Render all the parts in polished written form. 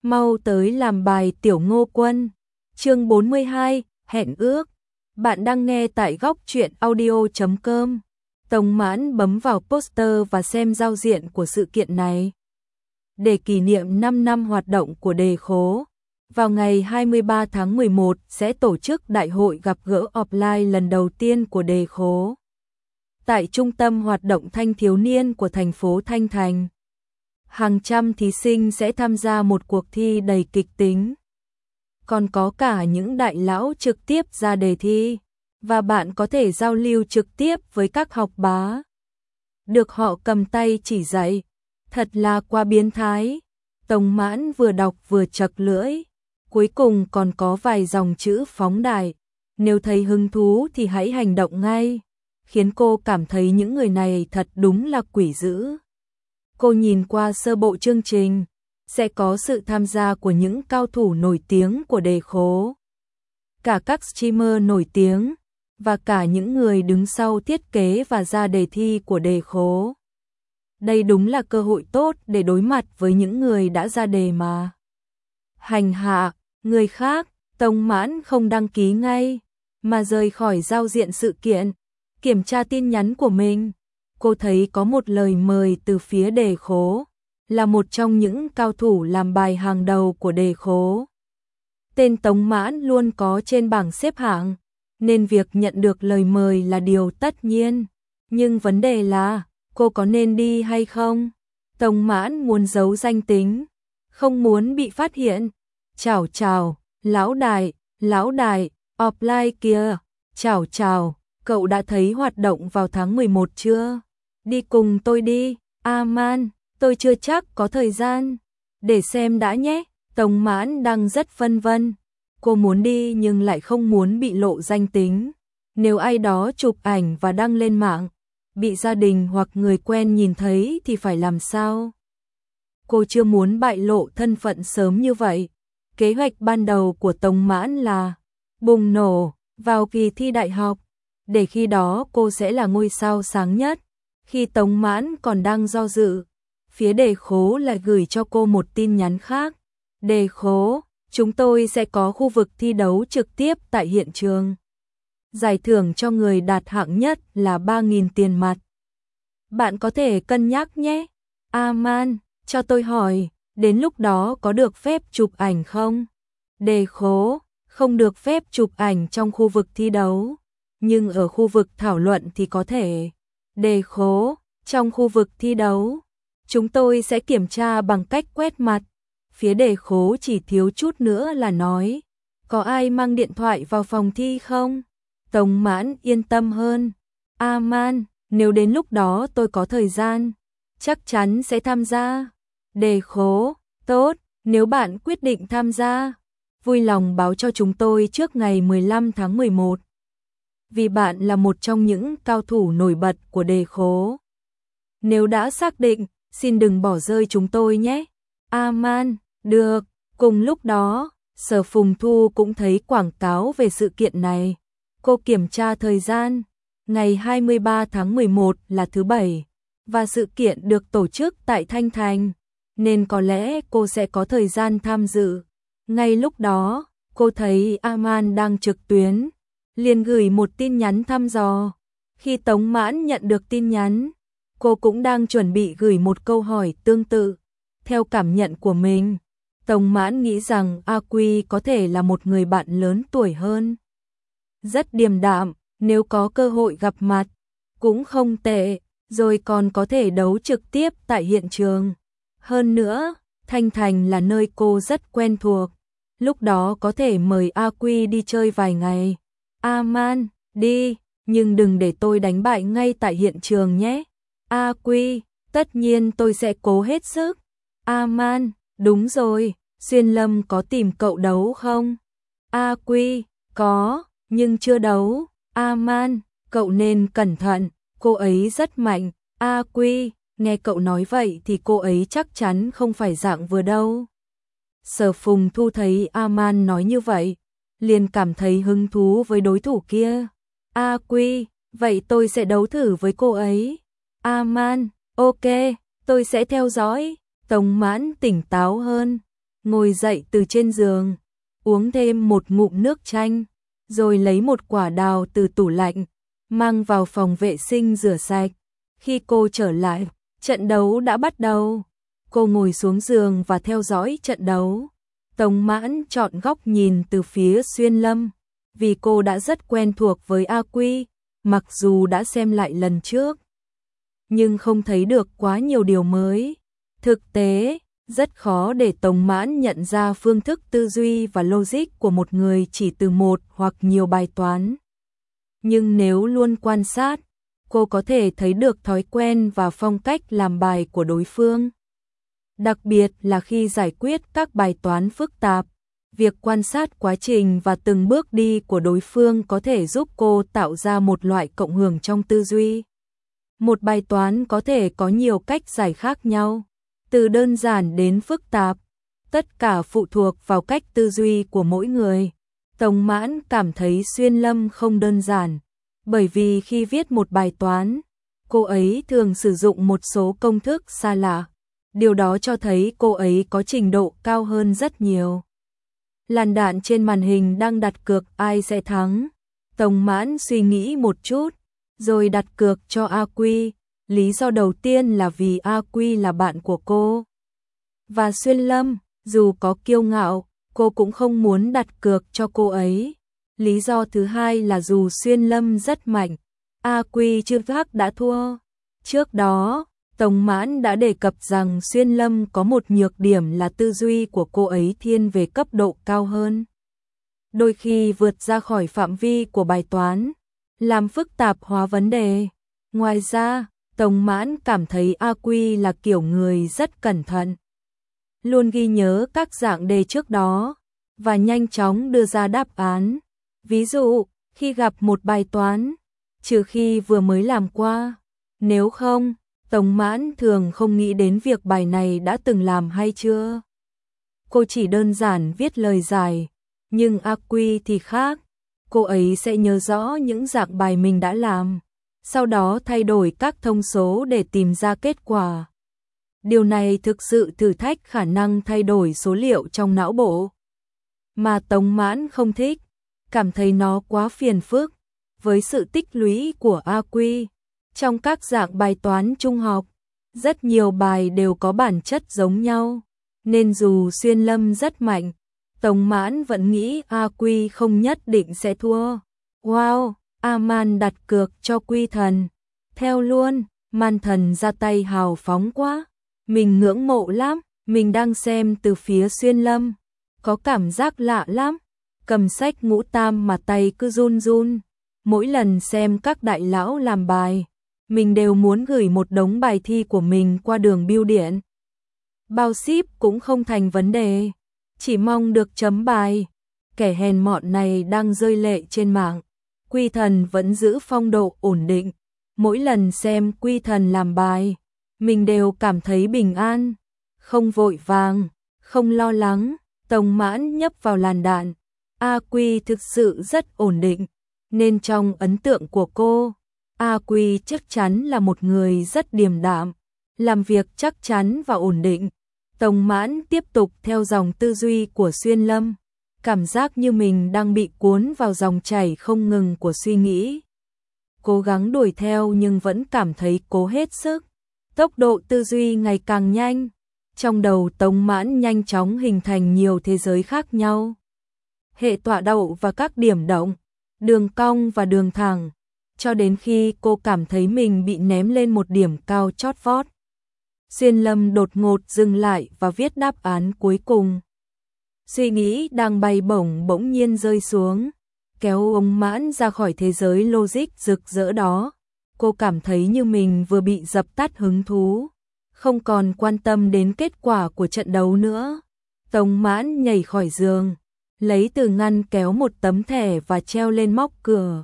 Mau tới làm bài Tiểu Ngô Quân. Chương 42, hẹn ước. Bạn đang nghe tại góc truyện audio.com. Tống Mãn bấm vào poster và xem giao diện của sự kiện này. Để kỷ niệm 5 năm hoạt động của đề khố, vào ngày 23 tháng 11 sẽ tổ chức đại hội gặp gỡ offline lần đầu tiên của đề khố. Tại Trung tâm Hoạt động Thanh thiếu niên của thành phố Thanh Thành, hàng trăm thí sinh sẽ tham gia một cuộc thi đầy kịch tính. Còn có cả những đại lão trực tiếp ra đề thi, và bạn có thể giao lưu trực tiếp với các học bá. Được họ cầm tay chỉ dạy, thật là quá biến thái. Tống Mãn vừa đọc vừa chật lưỡi, cuối cùng còn có vài dòng chữ phóng đại. Nếu thấy hứng thú thì hãy hành động ngay, khiến cô cảm thấy những người này thật đúng là quỷ dữ. Cô nhìn qua sơ bộ chương trình, sẽ có sự tham gia của những cao thủ nổi tiếng của đề khố, cả các streamer nổi tiếng, và cả những người đứng sau thiết kế và ra đề thi của đề khố. Đây đúng là cơ hội tốt để đối mặt với những người đã ra đề mà. Hành hạ người khác, Tống Mãn không đăng ký ngay, mà rời khỏi giao diện sự kiện, kiểm tra tin nhắn của mình. Cô thấy có một lời mời từ phía đề khố, là một trong những cao thủ làm bài hàng đầu của đề khố. Tên Tống Mãn luôn có trên bảng xếp hạng, nên việc nhận được lời mời là điều tất nhiên. Nhưng vấn đề là, cô có nên đi hay không? Tống Mãn muốn giấu danh tính, không muốn bị phát hiện. Chào, lão đại, offline kìa. Chào, cậu đã thấy hoạt động vào tháng 11 chưa? Đi cùng tôi đi. Man, tôi chưa chắc có thời gian. Để xem đã nhé. Tống Mãn đang rất phân vân. Cô muốn đi nhưng lại không muốn bị lộ danh tính. Nếu ai đó chụp ảnh và đăng lên mạng, bị gia đình hoặc người quen nhìn thấy thì phải làm sao? Cô chưa muốn bại lộ thân phận sớm như vậy. Kế hoạch ban đầu của Tống Mãn là bùng nổ vào kỳ thi đại học, để khi đó cô sẽ là ngôi sao sáng nhất. Khi Tống Mãn còn đang do dự, phía đề khố lại gửi cho cô một tin nhắn khác. Đề khố, chúng tôi sẽ có khu vực thi đấu trực tiếp tại hiện trường. Giải thưởng cho người đạt hạng nhất là 3.000 tiền mặt. Bạn có thể cân nhắc nhé. Man, cho tôi hỏi, đến lúc đó có được phép chụp ảnh không? Đề khố, không được phép chụp ảnh trong khu vực thi đấu, nhưng ở khu vực thảo luận thì có thể. Đề khố, trong khu vực thi đấu, chúng tôi sẽ kiểm tra bằng cách quét mặt. Phía đề khố chỉ thiếu chút nữa là nói, có ai mang điện thoại vào phòng thi không? Tống Mãn yên tâm hơn. Man, nếu đến lúc đó tôi có thời gian, chắc chắn sẽ tham gia. Đề khố, tốt, nếu bạn quyết định tham gia, vui lòng báo cho chúng tôi trước ngày 15 tháng 11. Vì bạn là một trong những cao thủ nổi bật của đề khố. Nếu đã xác định, xin đừng bỏ rơi chúng tôi nhé. Man, được. Cùng lúc đó, Sở Phùng Thu cũng thấy quảng cáo về sự kiện này. Cô kiểm tra thời gian, ngày 23 tháng 11 là thứ Bảy, và sự kiện được tổ chức tại Thanh Thành, nên có lẽ cô sẽ có thời gian tham dự. Ngay lúc đó, cô thấy Man đang trực tuyến, liền gửi một tin nhắn thăm dò. Khi Tống Mãn nhận được tin nhắn, cô cũng đang chuẩn bị gửi một câu hỏi tương tự. Theo cảm nhận của mình, Tống Mãn nghĩ rằng Quy có thể là một người bạn lớn tuổi hơn. Rất điềm đạm, nếu có cơ hội gặp mặt, cũng không tệ, rồi còn có thể đấu trực tiếp tại hiện trường. Hơn nữa, Thanh Thành là nơi cô rất quen thuộc, lúc đó có thể mời Quy đi chơi vài ngày. Man, đi, nhưng đừng để tôi đánh bại ngay tại hiện trường nhé. Quy, tất nhiên tôi sẽ cố hết sức. Man, đúng rồi, Xuyên Lâm có tìm cậu đấu không? Quy, có, nhưng chưa đấu. Man, cậu nên cẩn thận, cô ấy rất mạnh. Quy, nghe cậu nói vậy thì cô ấy chắc chắn không phải dạng vừa đâu. Sở Phùng Thu thấy Man nói như vậy, liền cảm thấy hứng thú với đối thủ kia. Quy, vậy tôi sẽ đấu thử với cô ấy. Man, ok, tôi sẽ theo dõi. Tống Mãn tỉnh táo hơn. ngồi dậy từ trên giường, uống thêm một ngụm nước chanh, rồi lấy một quả đào từ tủ lạnh, mang vào phòng vệ sinh rửa sạch. Khi cô trở lại, trận đấu đã bắt đầu. Cô ngồi xuống giường và theo dõi trận đấu. Tống Mãn chọn góc nhìn từ phía Xuyên Lâm, vì cô đã rất quen thuộc với A Quy, mặc dù đã xem lại lần trước, nhưng không thấy được quá nhiều điều mới. Thực tế, rất khó để Tống Mãn nhận ra phương thức tư duy và logic của một người chỉ từ một hoặc nhiều bài toán. Nhưng nếu luôn quan sát, cô có thể thấy được thói quen và phong cách làm bài của đối phương. Đặc biệt là khi giải quyết các bài toán phức tạp, việc quan sát quá trình và từng bước đi của đối phương có thể giúp cô tạo ra một loại cộng hưởng trong tư duy. Một bài toán có thể có nhiều cách giải khác nhau, từ đơn giản đến phức tạp, tất cả phụ thuộc vào cách tư duy của mỗi người. Tống Mãn cảm thấy Xuyên Lâm không đơn giản, bởi vì khi viết một bài toán, cô ấy thường sử dụng một số công thức xa lạ. Điều đó cho thấy cô ấy có trình độ cao hơn rất nhiều. Làn đạn trên màn hình đang đặt cược ai sẽ thắng. Tống Mãn suy nghĩ một chút, rồi đặt cược cho A Quy. Lý do đầu tiên là vì A Quy là bạn của cô. Và Xuyên Lâm, dù có kiêu ngạo, cô cũng không muốn đặt cược cho cô ấy. Lý do thứ hai là dù Xuyên Lâm rất mạnh, A Quy chưa chắc đã thua. Trước đó, Tống Mãn đã đề cập rằng Xuyên Lâm có một nhược điểm là tư duy của cô ấy thiên về cấp độ cao hơn. Đôi khi vượt ra khỏi phạm vi của bài toán, làm phức tạp hóa vấn đề. Ngoài ra, Tống Mãn cảm thấy A Quy là kiểu người rất cẩn thận, luôn ghi nhớ các dạng đề trước đó, và nhanh chóng đưa ra đáp án. Ví dụ, khi gặp một bài toán, trừ khi vừa mới làm qua, nếu không, Tống Mãn thường không nghĩ đến việc bài này đã từng làm hay chưa. Cô chỉ đơn giản viết lời giải, nhưng A Quy thì khác. Cô ấy sẽ nhớ rõ những dạng bài mình đã làm, sau đó thay đổi các thông số để tìm ra kết quả. Điều này thực sự thử thách khả năng thay đổi số liệu trong não bộ, mà Tống Mãn không thích, cảm thấy nó quá phiền phức. Với sự tích lũy của A Quy, trong các dạng bài toán trung học, rất nhiều bài đều có bản chất giống nhau, nên dù Xuyên Lâm rất mạnh, Tống Mãn vẫn nghĩ A Quy không nhất định sẽ thua. Wow, A Man đặt cược cho Quy Thần. Theo luôn, Man Thần ra tay hào phóng quá. Mình ngưỡng mộ lắm, mình đang xem từ phía Xuyên Lâm. Có cảm giác lạ lắm, cầm sách ngũ tam mà tay cứ run run. Mỗi lần xem các đại lão làm bài, mình đều muốn gửi một đống bài thi của mình qua đường bưu điện. Bao ship cũng không thành vấn đề, chỉ mong được chấm bài. Kẻ hèn mọn này đang rơi lệ trên mạng. Quy Thần vẫn giữ phong độ ổn định. Mỗi lần xem Quy Thần làm bài, mình đều cảm thấy bình an, không vội vàng, không lo lắng. Tống Mãn nhấp vào làn đạn. A Quy thực sự rất ổn định, nên trong ấn tượng của cô, A Quy chắc chắn là một người rất điềm đạm, làm việc chắc chắn và ổn định. Tống Mãn tiếp tục theo dòng tư duy của Xuyên Lâm, cảm giác như mình đang bị cuốn vào dòng chảy không ngừng của suy nghĩ. Cố gắng đuổi theo nhưng vẫn cảm thấy cố hết sức. Tốc độ tư duy ngày càng nhanh. Trong đầu Tống Mãn nhanh chóng hình thành nhiều thế giới khác nhau. Hệ tọa độ và các điểm động, đường cong và đường thẳng, cho đến khi cô cảm thấy mình bị ném lên một điểm cao chót vót. Xuyên Lâm đột ngột dừng lại và viết đáp án cuối cùng. Suy nghĩ đang bay bổng bỗng nhiên rơi xuống, kéo ông Mãn ra khỏi thế giới logic rực rỡ đó. Cô cảm thấy như mình vừa bị dập tắt hứng thú, không còn quan tâm đến kết quả của trận đấu nữa. Tống Mãn nhảy khỏi giường, lấy từ ngăn kéo một tấm thẻ và treo lên móc cửa.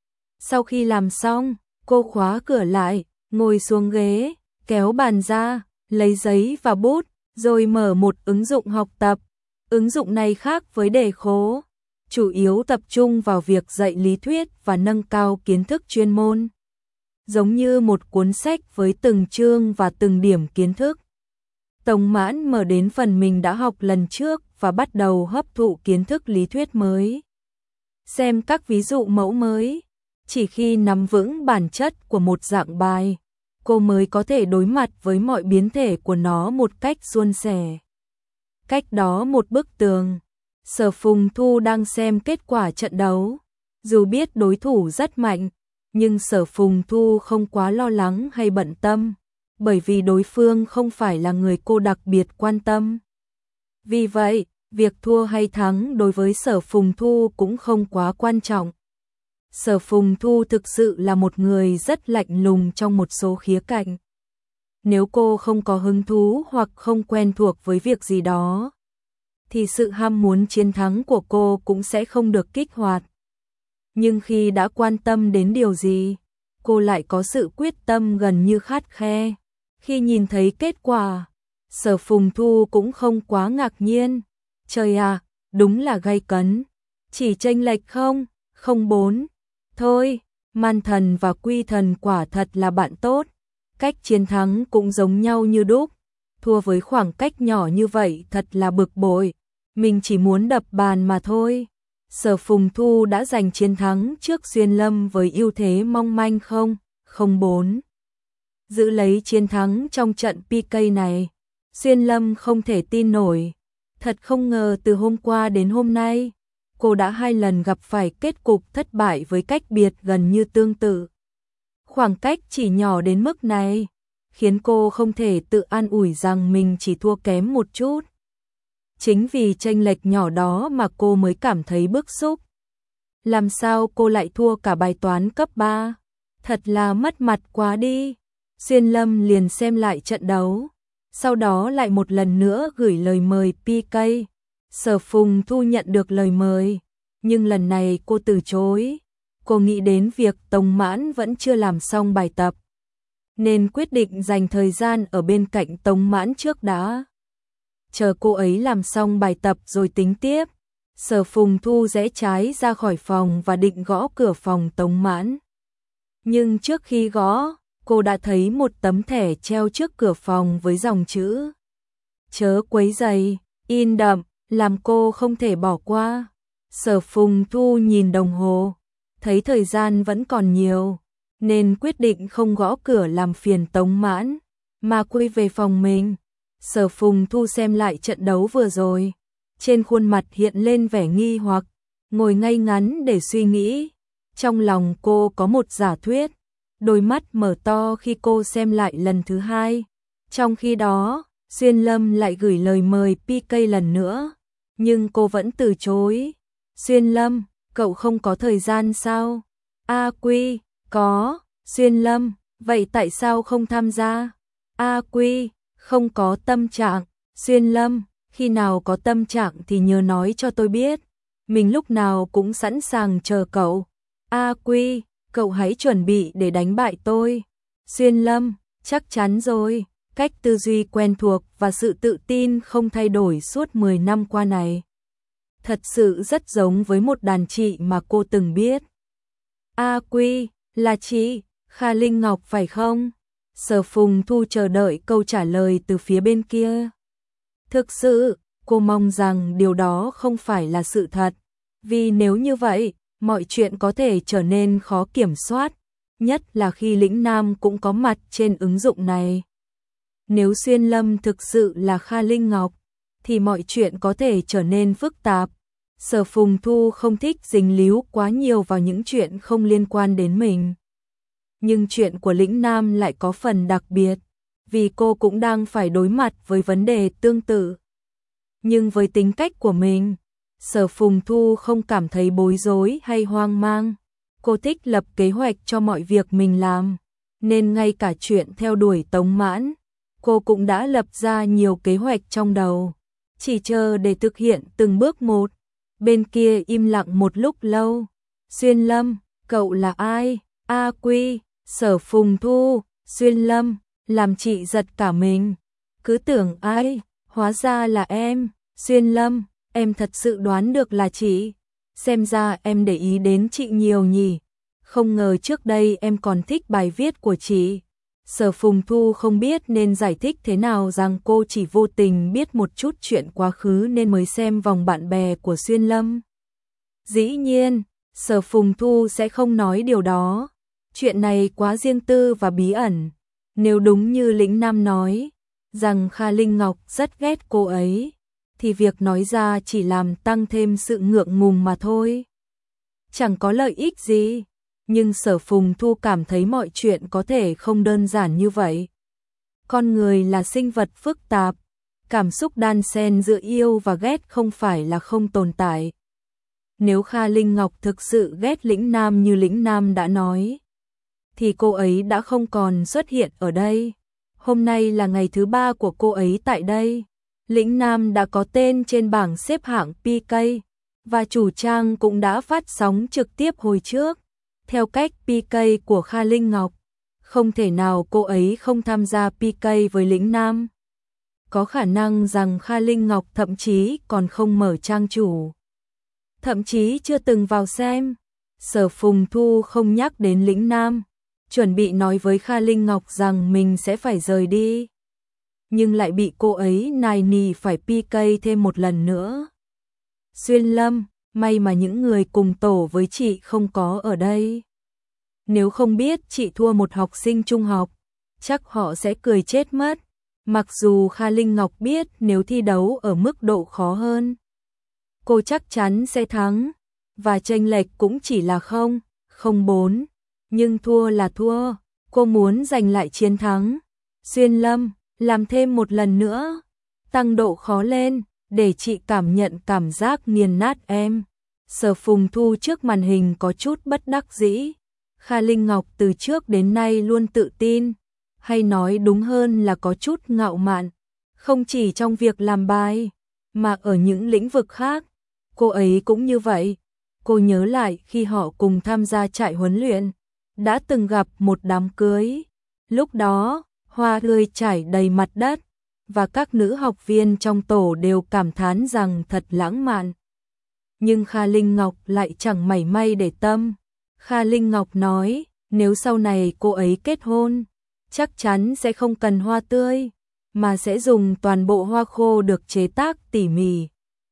Sau khi làm xong, cô khóa cửa lại, ngồi xuống ghế, kéo bàn ra, lấy giấy và bút, rồi mở một ứng dụng học tập. Ứng dụng này khác với đề khố, chủ yếu tập trung vào việc dạy lý thuyết và nâng cao kiến thức chuyên môn, giống như một cuốn sách với từng chương và từng điểm kiến thức. Tống Mãn mở đến phần mình đã học lần trước và bắt đầu hấp thụ kiến thức lý thuyết mới. Xem các ví dụ mẫu mới. Chỉ khi nắm vững bản chất của một dạng bài, cô mới có thể đối mặt với mọi biến thể của nó một cách suôn sẻ. Cách đó một bức tường, Sở Phùng Thu đang xem kết quả trận đấu. Dù biết đối thủ rất mạnh, nhưng Sở Phùng Thu không quá lo lắng hay bận tâm, bởi vì đối phương không phải là người cô đặc biệt quan tâm. Vì vậy, việc thua hay thắng đối với Sở Phùng Thu cũng không quá quan trọng. Sở Phùng Thu thực sự là một người rất lạnh lùng trong một số khía cạnh. Nếu cô không có hứng thú hoặc không quen thuộc với việc gì đó, thì sự ham muốn chiến thắng của cô cũng sẽ không được kích hoạt. Nhưng khi đã quan tâm đến điều gì, cô lại có sự quyết tâm gần như khắt khe. Khi nhìn thấy kết quả, Sở Phùng Thu cũng không quá ngạc nhiên. Trời à, đúng là gay cấn. Chỉ chênh lệch 0,04. Thôi, Man Thần và Quy Thần quả thật là bạn tốt. Cách chiến thắng cũng giống nhau như đúc. Thua với khoảng cách nhỏ như vậy thật là bực bội. Mình chỉ muốn đập bàn mà thôi. Sở Phùng Thu đã giành chiến thắng trước Xuyên Lâm với ưu thế mong manh 0,04. Giữ lấy chiến thắng trong trận PK này, Xuyên Lâm không thể tin nổi. Thật không ngờ từ hôm qua đến hôm nay, cô đã 2 lần gặp phải kết cục thất bại với cách biệt gần như tương tự. Khoảng cách chỉ nhỏ đến mức này, khiến cô không thể tự an ủi rằng mình chỉ thua kém một chút. Chính vì chênh lệch nhỏ đó mà cô mới cảm thấy bức xúc. Làm sao cô lại thua cả bài toán cấp 3? Thật là mất mặt quá đi. Xuyên Lâm liền xem lại trận đấu, sau đó lại một lần nữa gửi lời mời PK. Sở Phùng Thu nhận được lời mời, nhưng lần này cô từ chối. Cô nghĩ đến việc Tống Mãn vẫn chưa làm xong bài tập, nên quyết định dành thời gian ở bên cạnh Tống Mãn trước đã. Chờ cô ấy làm xong bài tập rồi tính tiếp. Sở Phùng Thu rẽ trái ra khỏi phòng và định gõ cửa phòng Tống Mãn. Nhưng trước khi gõ, cô đã thấy một tấm thẻ treo trước cửa phòng với dòng chữ "Chớ quấy rầy", in đậm, làm cô không thể bỏ qua. Sở Phùng Thu nhìn đồng hồ, thấy thời gian vẫn còn nhiều, nên quyết định không gõ cửa làm phiền Tống Mãn, mà quay về phòng mình. Sở Phùng Thu xem lại trận đấu vừa rồi, trên khuôn mặt hiện lên vẻ nghi hoặc, ngồi ngay ngắn để suy nghĩ. Trong lòng cô có một giả thuyết, đôi mắt mở to khi cô xem lại lần thứ 2. Trong khi đó, Xuyên Lâm lại gửi lời mời PK lần nữa, nhưng cô vẫn từ chối. Xuyên Lâm, cậu không có thời gian sao? A Quy, có. Xuyên Lâm, vậy tại sao không tham gia? A Quy, không có tâm trạng. Xuyên Lâm, khi nào có tâm trạng thì nhớ nói cho tôi biết. Mình lúc nào cũng sẵn sàng chờ cậu. A Quy, cậu hãy chuẩn bị để đánh bại tôi. Xuyên Lâm, chắc chắn rồi. Cách tư duy quen thuộc và sự tự tin không thay đổi suốt 10 năm qua này, thật sự rất giống với một đàn chị mà cô từng biết. A Quy, là chị Kha Linh Ngọc phải không? Sở Phùng Thu chờ đợi câu trả lời từ phía bên kia. Thực sự, cô mong rằng điều đó không phải là sự thật, vì nếu như vậy, mọi chuyện có thể trở nên khó kiểm soát, nhất là khi Lĩnh Nam cũng có mặt trên ứng dụng này. Nếu Xuyên Lâm thực sự là Kha Linh Ngọc, thì mọi chuyện có thể trở nên phức tạp. Sở Phùng Thu không thích dính líu quá nhiều vào những chuyện không liên quan đến mình. Nhưng chuyện của Lĩnh Nam lại có phần đặc biệt, vì cô cũng đang phải đối mặt với vấn đề tương tự. Nhưng với tính cách của mình, Sở Phùng Thu không cảm thấy bối rối hay hoang mang. Cô thích lập kế hoạch cho mọi việc mình làm, nên ngay cả chuyện theo đuổi Tống Mãn, cô cũng đã lập ra nhiều kế hoạch trong đầu, chỉ chờ để thực hiện từng bước một. Bên kia im lặng một lúc lâu. Xuyên Lâm, cậu là ai? A Quy, Sở Phùng Thu. Xuyên Lâm, làm chị giật cả mình. Cứ tưởng ai, hóa ra là em. Xuyên Lâm, em thật sự đoán được là chị. Xem ra em để ý đến chị nhiều nhỉ. Không ngờ trước đây em còn thích bài viết của chị. Sở Phùng Thu không biết nên giải thích thế nào rằng cô chỉ vô tình biết một chút chuyện quá khứ nên mới xem vòng bạn bè của Xuyên Lâm. Dĩ nhiên, Sở Phùng Thu sẽ không nói điều đó. Chuyện này quá riêng tư và bí ẩn. Nếu đúng như Lĩnh Nam nói, rằng Kha Linh Ngọc rất ghét cô ấy, thì việc nói ra chỉ làm tăng thêm sự ngượng ngùng mà thôi. Chẳng có lợi ích gì. Nhưng Sở Phùng Thu cảm thấy mọi chuyện có thể không đơn giản như vậy. Con người là sinh vật phức tạp, cảm xúc đan xen giữa yêu và ghét không phải là không tồn tại. Nếu Kha Linh Ngọc thực sự ghét Lĩnh Nam như Lĩnh Nam đã nói, thì cô ấy đã không còn xuất hiện ở đây. Hôm nay là ngày thứ 3 của cô ấy tại đây. Lĩnh Nam đã có tên trên bảng xếp hạng PK, và chủ trang cũng đã phát sóng trực tiếp hồi trước. Theo cách PK của Kha Linh Ngọc, không thể nào cô ấy không tham gia PK với Lĩnh Nam. Có khả năng rằng Kha Linh Ngọc thậm chí còn không mở trang chủ, thậm chí chưa từng vào xem. Sở Phùng Thu không nhắc đến Lĩnh Nam, chuẩn bị nói với Kha Linh Ngọc rằng mình sẽ phải rời đi, nhưng lại bị cô ấy nài nỉ phải PK thêm một lần nữa. Xuyên Lâm, may mà những người cùng tổ với chị không có ở đây. Nếu không biết chị thua một học sinh trung học, chắc họ sẽ cười chết mất. Mặc dù Kha Linh Ngọc biết nếu thi đấu ở mức độ khó hơn, cô chắc chắn sẽ thắng, và chênh lệch cũng chỉ là 0-4, nhưng thua là thua, cô muốn giành lại chiến thắng. Xuyên Lâm, làm thêm một lần nữa, tăng độ khó lên, để chị cảm nhận cảm giác nghiền nát em. Sở Phùng Thu trước màn hình có chút bất đắc dĩ. Kha Linh Ngọc từ trước đến nay luôn tự tin, hay nói đúng hơn là có chút ngạo mạn, không chỉ trong việc làm bài, mà ở những lĩnh vực khác. Cô ấy cũng như vậy. Cô nhớ lại khi họ cùng tham gia trại huấn luyện, đã từng gặp một đám cưới. Lúc đó, hoa tươi trải đầy mặt đất, và các nữ học viên trong tổ đều cảm thán rằng thật lãng mạn. Nhưng Kha Linh Ngọc lại chẳng mảy may để tâm. Kha Linh Ngọc nói, nếu sau này cô ấy kết hôn, chắc chắn sẽ không cần hoa tươi, mà sẽ dùng toàn bộ hoa khô được chế tác tỉ mỉ.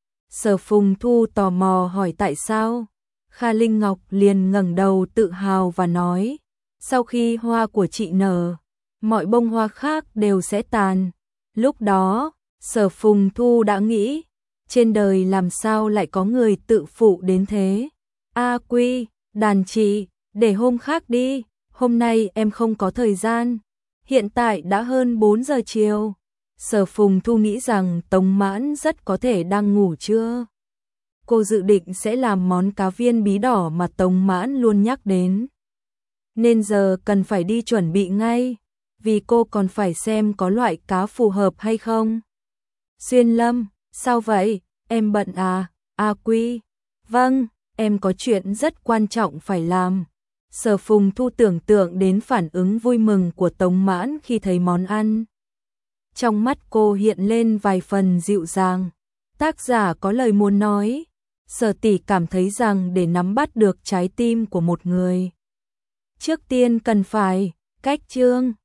Sở Phùng Thu tò mò hỏi tại sao. Kha Linh Ngọc liền ngẩng đầu tự hào và nói, sau khi hoa của chị nở, mọi bông hoa khác đều sẽ tàn. Lúc đó, Sở Phùng Thu đã nghĩ, trên đời làm sao lại có người tự phụ đến thế. A Quy, đàn chị, để hôm khác đi, hôm nay em không có thời gian. Hiện tại đã hơn 4 giờ chiều. Sở Phùng Thu nghĩ rằng Tống Mãn rất có thể đang ngủ trưa. Cô dự định sẽ làm món cá viên bí đỏ mà Tống Mãn luôn nhắc đến. Nên giờ cần phải đi chuẩn bị ngay, vì cô còn phải xem có loại cá phù hợp hay không. Xuyên Lâm, sao vậy, em bận à? A Quy, vâng, em có chuyện rất quan trọng phải làm. Sở Phùng Thu tưởng tượng đến phản ứng vui mừng của Tống Mãn khi thấy món ăn. Trong mắt cô hiện lên vài phần dịu dàng. Tác giả có lời muốn nói, Sở tỷ cảm thấy rằng để nắm bắt được trái tim của một người, trước tiên cần phải cách chương.